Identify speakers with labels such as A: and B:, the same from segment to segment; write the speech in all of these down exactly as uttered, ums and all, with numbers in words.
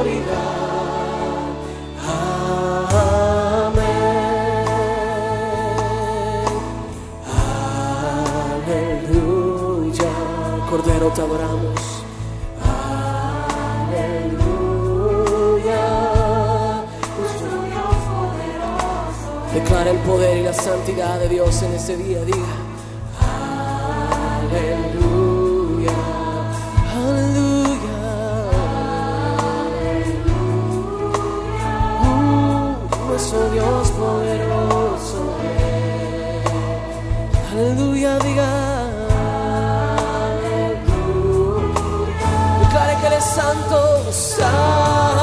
A: autoridad. Amén. Aleluya. Cordero, te adoramos. Declara el poder y la santidad de Dios en este día. Diga aleluya, aleluya, aleluya. Uh, nuestro Dios poderoso. Aleluya, diga aleluya. Declare que eres santo, santo.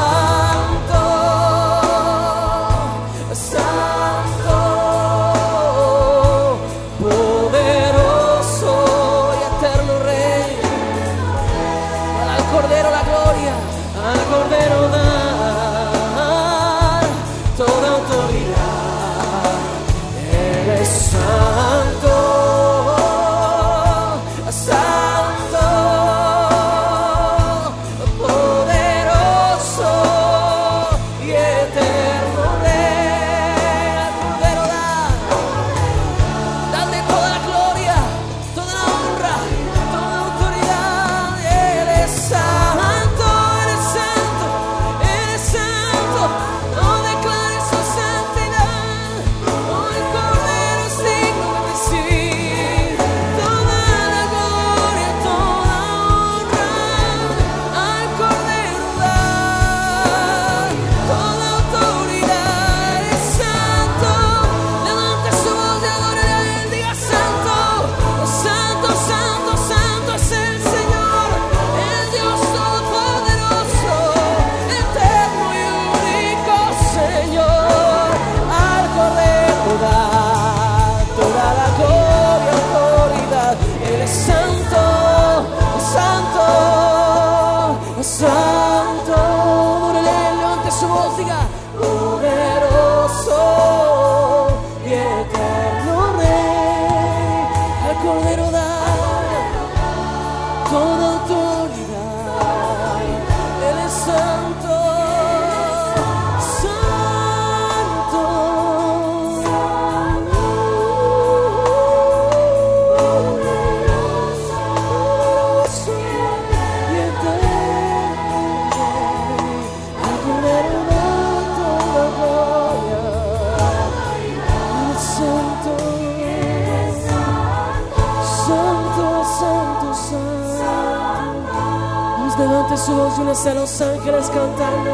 A: Levante su voz y únese a los ángeles cantando.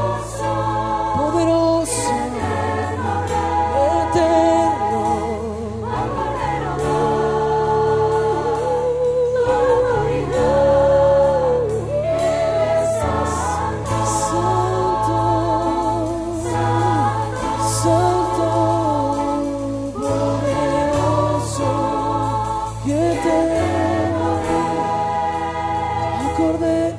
A: Poderoso, eterno. Santo, santo, poderoso y eterno. Al Cordero.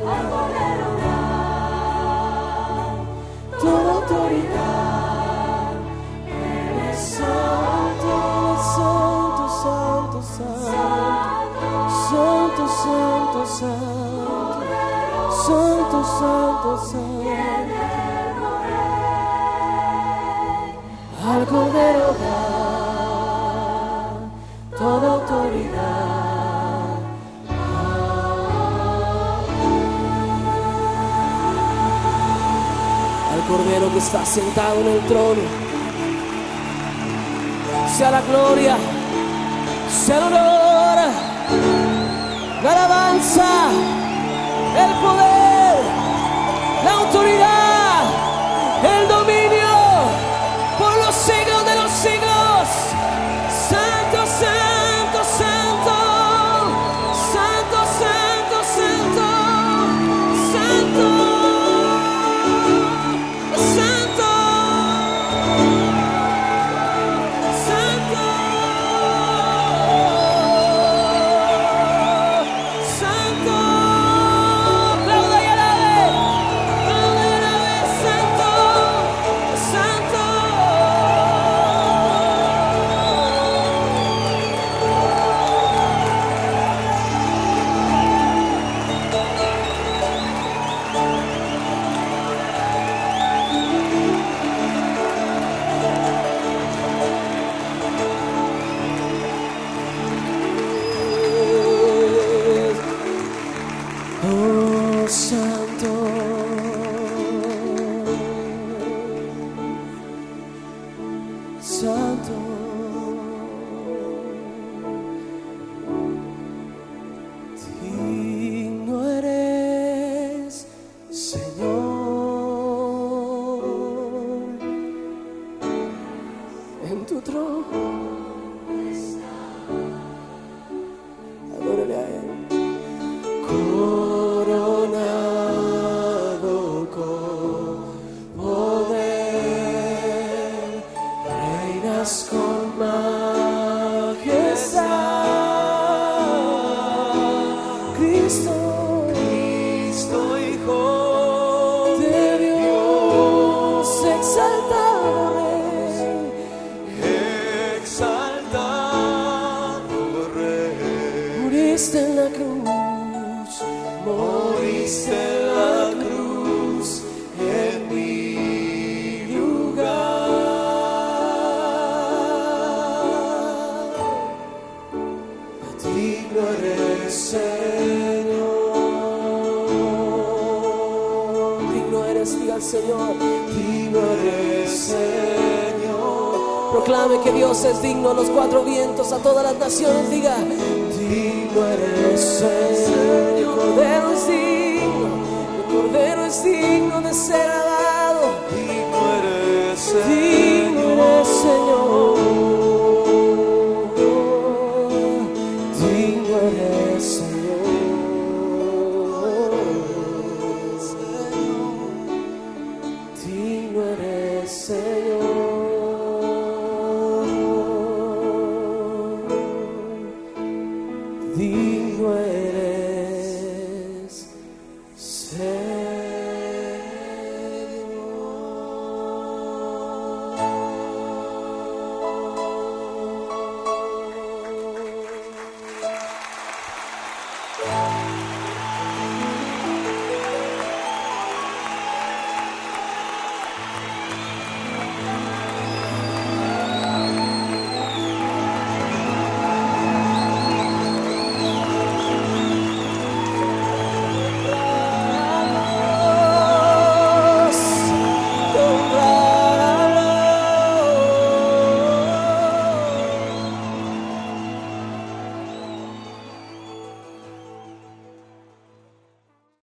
A: Santo, santo, santo, al Cordero da toda autoridad. Al Cordero que está sentado en el trono, sea la gloria, sea el honor, la alabanza, el poder, la autoridad, el dominio por los siglos de los siglos. Santo, santo, santo, santo, santo, santo, santo, santo, santo, santo. santo. Santo. Digno eres, Señor, en tu trono. Adórale a Él. Coronado con poder, reinas con majestad. Cristo,
B: Cristo, Hijo
A: de Dios, exaltado Rey,
B: exaltado Rey,
A: moriste en la cruz,
B: moriste en la cruz en mi lugar. Digno eres, Señor,
A: digno eres, diga al Señor.
B: digno eres, Señor.
A: Proclame que Dios es digno a los cuatro vientos, a todas las naciones, diga.
B: Digno eres, Señor.
A: El Cordero es digno, el Cordero es digno de ser